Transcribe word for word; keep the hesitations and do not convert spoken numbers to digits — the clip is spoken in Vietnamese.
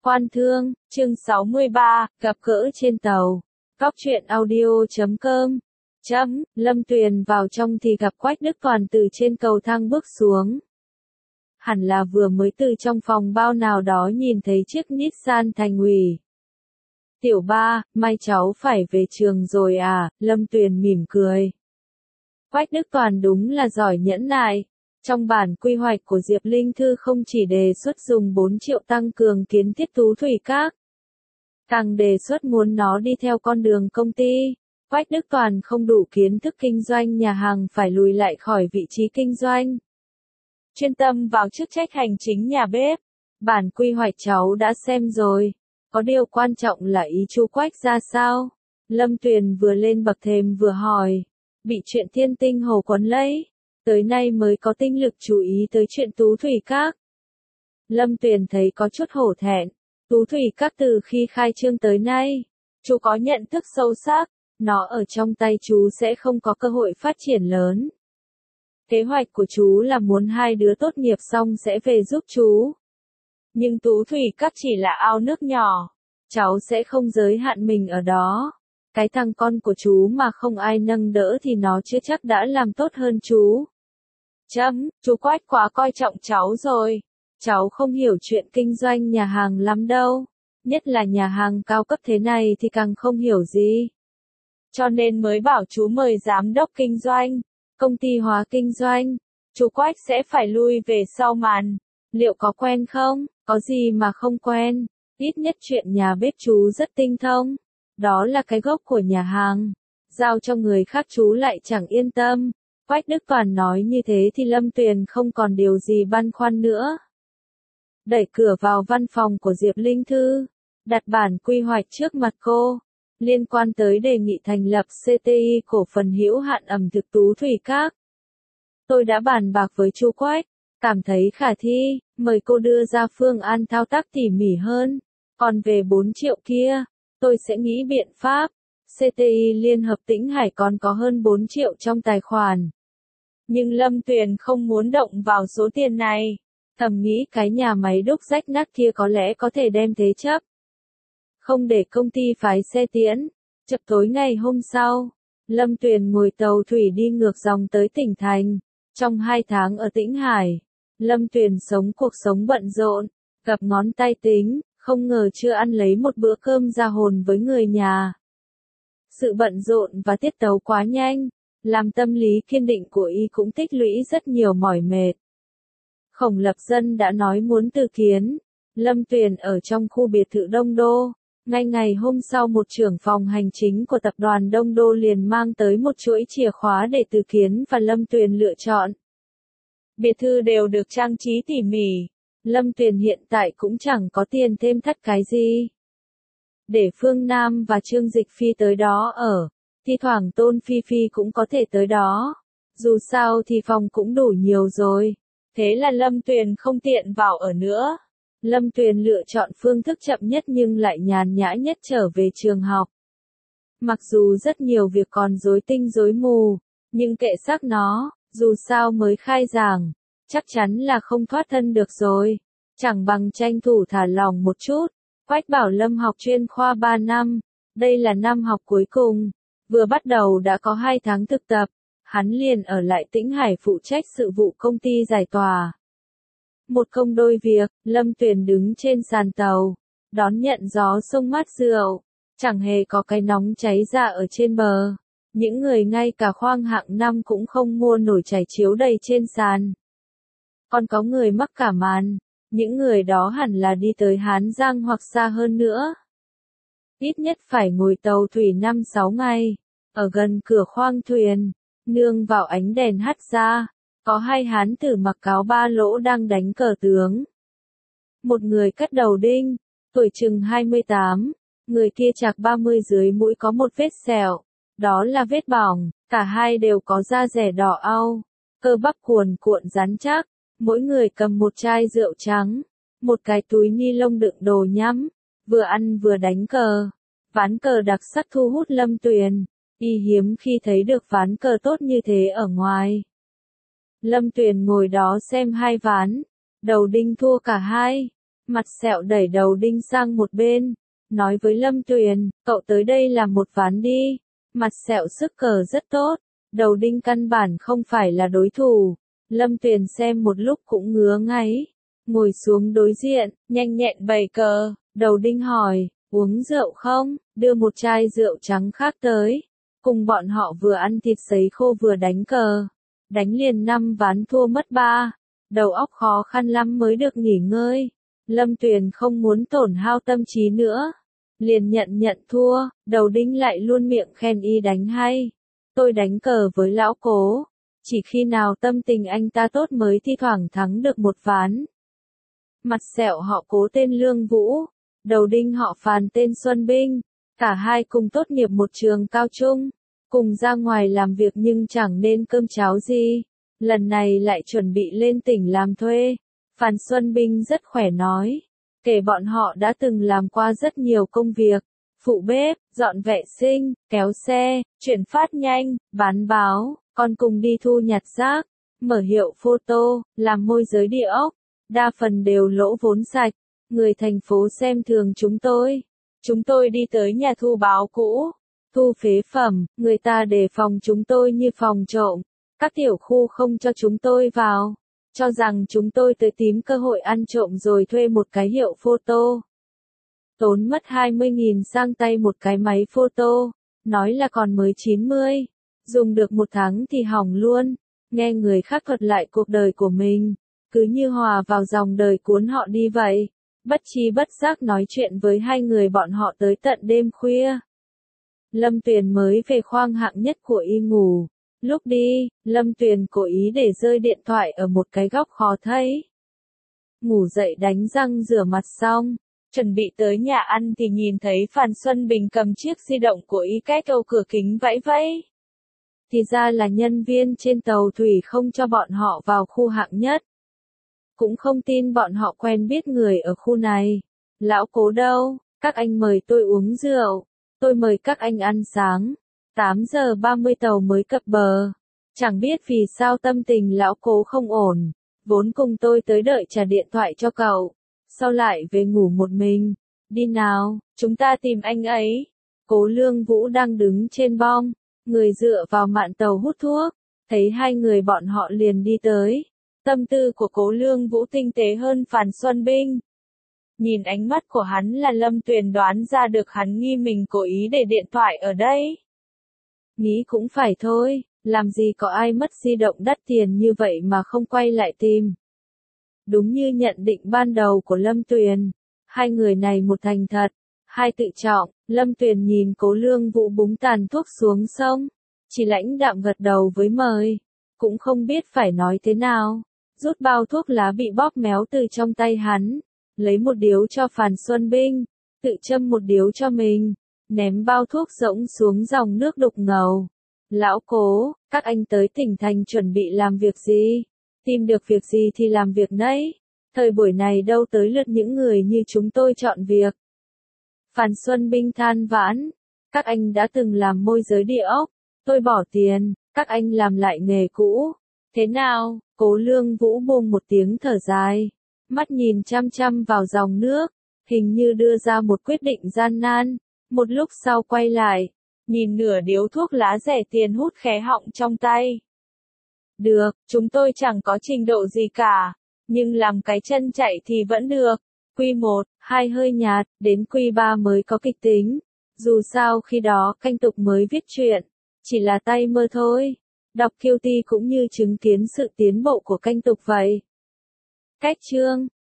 Quan Thương, chương sáu mươi ba, gặp gỡ trên tàu. Cóc truyện audio chấm com. Chấm, Lâm Tuyền vào trong thì gặp Quách Đức Toàn từ trên cầu thang bước xuống. Hẳn là vừa mới từ trong phòng bao nào đó nhìn thấy chiếc Nissan Thành Ủy. Tiểu ba, mai cháu phải về trường rồi à, Lâm Tuyền mỉm cười. Quách Đức Toàn đúng là giỏi nhẫn nại. Trong bản quy hoạch của Diệp Linh Thư không chỉ đề xuất dùng bốn triệu tăng cường kiến thiết Tú Thủy Các, càng đề xuất muốn nó đi theo con đường công ty. Quách Đức Toàn không đủ kiến thức kinh doanh nhà hàng phải lùi lại khỏi vị trí kinh doanh, chuyên tâm vào chức trách hành chính nhà bếp. Bản quy hoạch cháu đã xem rồi, có điều quan trọng là ý chú Quách ra sao? Lâm Tuyền vừa lên bậc thềm vừa hỏi, bị chuyện Thiên Tinh Hồ quấn lấy, tới nay mới có tinh lực chú ý tới chuyện Tú Thủy Các. Lâm Tuyền thấy có chút hổ thẹn. Tú Thủy Các từ khi khai trương tới nay, chú có nhận thức sâu sắc, nó ở trong tay chú sẽ không có cơ hội phát triển lớn. Kế hoạch của chú là muốn hai đứa tốt nghiệp xong sẽ về giúp chú. Nhưng Tú Thủy Các chỉ là ao nước nhỏ, cháu sẽ không giới hạn mình ở đó. Cái thằng con của chú mà không ai nâng đỡ thì nó chưa chắc đã làm tốt hơn chú. Chấm, chú Quách quá coi trọng cháu rồi. Cháu không hiểu chuyện kinh doanh nhà hàng lắm đâu. Nhất là nhà hàng cao cấp thế này thì càng không hiểu gì. Cho nên mới bảo chú mời giám đốc kinh doanh, công ty hóa kinh doanh. Chú Quách sẽ phải lui về sau màn. Liệu có quen không? Có gì mà không quen. Ít nhất chuyện nhà bếp chú rất tinh thông. Đó là cái gốc của nhà hàng. Giao cho người khác chú lại chẳng yên tâm. Quách Đức Toàn nói như thế thì Lâm Tuyền không còn điều gì băn khoăn nữa. Đẩy cửa vào văn phòng của Diệp Linh Thư, đặt bản quy hoạch trước mặt cô, liên quan tới đề nghị thành lập xê tê i cổ phần hữu hạn ẩm thực Tú Thủy Các. Tôi đã bàn bạc với chú Quách, cảm thấy khả thi, mời cô đưa ra phương án thao tác tỉ mỉ hơn. Còn về bốn triệu kia, tôi sẽ nghĩ biện pháp. xê tê i Liên Hợp Tĩnh Hải còn có hơn bốn triệu trong tài khoản. Nhưng Lâm Tuyền không muốn động vào số tiền này. Thầm nghĩ cái nhà máy đúc rách nát kia có lẽ có thể đem thế chấp. Không để công ty phái xe tiễn. Chập tối ngày hôm sau, Lâm Tuyền ngồi tàu thủy đi ngược dòng tới tỉnh thành. Trong hai tháng ở Tĩnh Hải, Lâm Tuyền sống cuộc sống bận rộn, gặp ngón tay tính, không ngờ chưa ăn lấy một bữa cơm ra hồn với người nhà. Sự bận rộn và tiết tấu quá nhanh, làm tâm lý kiên định của y cũng tích lũy rất nhiều mỏi mệt. Khổng Lập Dân đã nói muốn từ kiến. Lâm Tuyền ở trong khu biệt thự Đông Đô. Ngay ngày hôm sau một trưởng phòng hành chính của tập đoàn Đông Đô liền mang tới một chuỗi chìa khóa để từ kiến và Lâm Tuyền lựa chọn. Biệt thự đều được trang trí tỉ mỉ. Lâm Tuyền hiện tại cũng chẳng có tiền thêm thắt cái gì. Để Phương Nam và Trương Dịch Phi tới đó ở, thi thoảng Tôn Phi Phi cũng có thể tới đó. Dù sao thì phòng cũng đủ nhiều rồi. Thế là Lâm Tuyền không tiện vào ở nữa. Lâm Tuyền lựa chọn phương thức chậm nhất nhưng lại nhàn nhã nhất trở về trường học. Mặc dù rất nhiều việc còn rối tinh rối mù, nhưng kệ xác nó, dù sao mới khai giảng, chắc chắn là không thoát thân được rồi. Chẳng bằng tranh thủ thả lỏng một chút. Quách Bảo Lâm học chuyên khoa ba năm, đây là năm học cuối cùng, vừa bắt đầu đã có hai tháng thực tập, hắn liền ở lại Tĩnh Hải phụ trách sự vụ công ty giải tỏa. Một công đôi việc, Lâm Tuyền đứng trên sàn tàu, đón nhận gió sông mát rượu, chẳng hề có cái nóng cháy ra ở trên bờ. Những người ngay cả khoang hạng năm cũng không mua nổi trải chiếu đầy trên sàn. Còn có người mắc cảm màn. Những người đó hẳn là đi tới Hán Giang hoặc xa hơn nữa. Ít nhất phải ngồi tàu thủy năm sáu ngày. Ở gần cửa khoang thuyền, nương vào ánh đèn hắt ra, có hai hán tử mặc áo ba lỗ đang đánh cờ tướng. Một người cắt đầu đinh, tuổi chừng hai mươi tám, người kia chạc ba mươi dưới mũi có một vết sẹo. Đó là vết bỏng, cả hai đều có da rẻ đỏ au, cơ bắp cuồn cuộn rắn chắc. Mỗi người cầm một chai rượu trắng, một cái túi ni lông đựng đồ nhắm, vừa ăn vừa đánh cờ. Ván cờ đặc sắc thu hút Lâm Tuyền, y hiếm khi thấy được ván cờ tốt như thế ở ngoài. Lâm Tuyền ngồi đó xem hai ván, đầu đinh thua cả hai, Mặt sẹo đẩy đầu đinh sang một bên, nói với Lâm Tuyền, cậu tới đây làm một ván đi. Mặt sẹo sức cờ rất tốt, đầu đinh căn bản không phải là đối thủ. Lâm Tuyền xem một lúc cũng ngứa ngáy, ngồi xuống đối diện, nhanh nhẹn bày cờ. Đầu đinh hỏi, uống rượu không, đưa một chai rượu trắng khác tới. Cùng bọn họ vừa ăn thịt sấy khô vừa đánh cờ. Đánh liền năm ván thua mất ba. Đầu óc khó khăn lắm mới được nghỉ ngơi. Lâm Tuyền không muốn tổn hao tâm trí nữa. Liền nhận nhận thua, đầu đinh lại luôn miệng khen y đánh hay. Tôi đánh cờ với lão Cố. Chỉ khi nào tâm tình anh ta tốt mới thi thoảng thắng được một ván. Mặt sẹo họ Cố tên Lương Vũ. Đầu đinh họ Phàn tên Xuân Binh. Cả hai cùng tốt nghiệp một trường cao trung. Cùng ra ngoài làm việc nhưng chẳng nên cơm cháo gì. Lần này lại chuẩn bị lên tỉnh làm thuê. Phàn Xuân Binh rất khỏe nói. Kể bọn họ đã từng làm qua rất nhiều công việc. Phụ bếp, dọn vệ sinh, kéo xe, chuyển phát nhanh, bán báo, còn cùng đi thu nhặt rác, mở hiệu photo, làm môi giới địa ốc. Đa phần đều lỗ vốn sạch. Người thành phố xem thường chúng tôi. Chúng tôi đi tới nhà thu báo cũ, thu phế phẩm, người ta đề phòng chúng tôi như phòng trộm. Các tiểu khu không cho chúng tôi vào, cho rằng chúng tôi tới tìm cơ hội ăn trộm rồi thuê một cái hiệu photo. Tốn mất hai mươi nghìn sang tay một cái máy photo, nói là còn mới chín mươi, dùng được một tháng thì hỏng luôn. Nghe người khác thuật lại cuộc đời của mình, cứ như hòa vào dòng đời cuốn họ đi vậy. Bất chi bất giác nói chuyện với hai người bọn họ tới tận đêm khuya. Lâm Tuyền mới về khoang hạng nhất của y ngủ. Lúc đi, Lâm Tuyền cố ý để rơi điện thoại ở một cái góc khó thấy. Ngủ dậy đánh răng rửa mặt xong, chuẩn bị tới nhà ăn thì nhìn thấy Phàn Xuân Bình cầm chiếc di động của y cách ô cửa kính vẫy vẫy. Thì ra là nhân viên trên tàu thủy không cho bọn họ vào khu hạng nhất. Cũng không tin bọn họ quen biết người ở khu này. Lão Cố đâu, các anh mời tôi uống rượu, tôi mời các anh ăn sáng. tám giờ ba mươi tàu mới cập bờ. Chẳng biết vì sao tâm tình lão Cố không ổn. Vốn cùng tôi tới đợi trả điện thoại cho cậu. Sau lại về ngủ một mình. Đi nào, chúng ta tìm anh ấy. Cố Lương Vũ đang đứng trên bong. Người dựa vào mạn tàu hút thuốc. Thấy hai người bọn họ liền đi tới. Tâm tư của Cố Lương Vũ tinh tế hơn Phàn Xuân Binh. Nhìn ánh mắt của hắn là Lâm Tuyền đoán ra được hắn nghi mình cố ý để điện thoại ở đây. Nghĩ cũng phải thôi, làm gì có ai mất di động đắt tiền như vậy mà không quay lại tìm. Đúng như nhận định ban đầu của Lâm Tuyền, hai người này một thành thật, hai tự trọng. Lâm Tuyền nhìn Cố Lương Vũ búng tàn thuốc xuống sông, chỉ lãnh đạm gật đầu với mời, cũng không biết phải nói thế nào. Rút bao thuốc lá bị bóp méo từ trong tay hắn, lấy một điếu cho Phàn Xuân Binh, tự châm một điếu cho mình, ném bao thuốc rỗng xuống dòng nước đục ngầu. Lão Cố, các anh tới tỉnh thành chuẩn bị làm việc gì? Tìm được việc gì thì làm việc nấy. Thời buổi này đâu tới lượt những người như chúng tôi chọn việc. Phàn Xuân Binh than vãn, các anh đã từng làm môi giới địa ốc, tôi bỏ tiền, các anh làm lại nghề cũ. Thế nào? Cố Lương Vũ buông một tiếng thở dài, mắt nhìn chăm chăm vào dòng nước, hình như đưa ra một quyết định gian nan. Một lúc sau quay lại, nhìn nửa điếu thuốc lá rẻ tiền hút khé họng trong tay. Được, chúng tôi chẳng có trình độ gì cả, nhưng làm cái chân chạy thì vẫn được. Quy một, hai hơi nhạt, đến quy ba mới có kịch tính. Dù sao khi đó Canh Tục mới viết truyện, chỉ là tay mơ thôi. Đọc Kiêu Ti cũng như chứng kiến sự tiến bộ của Canh Tục vậy. Cách chương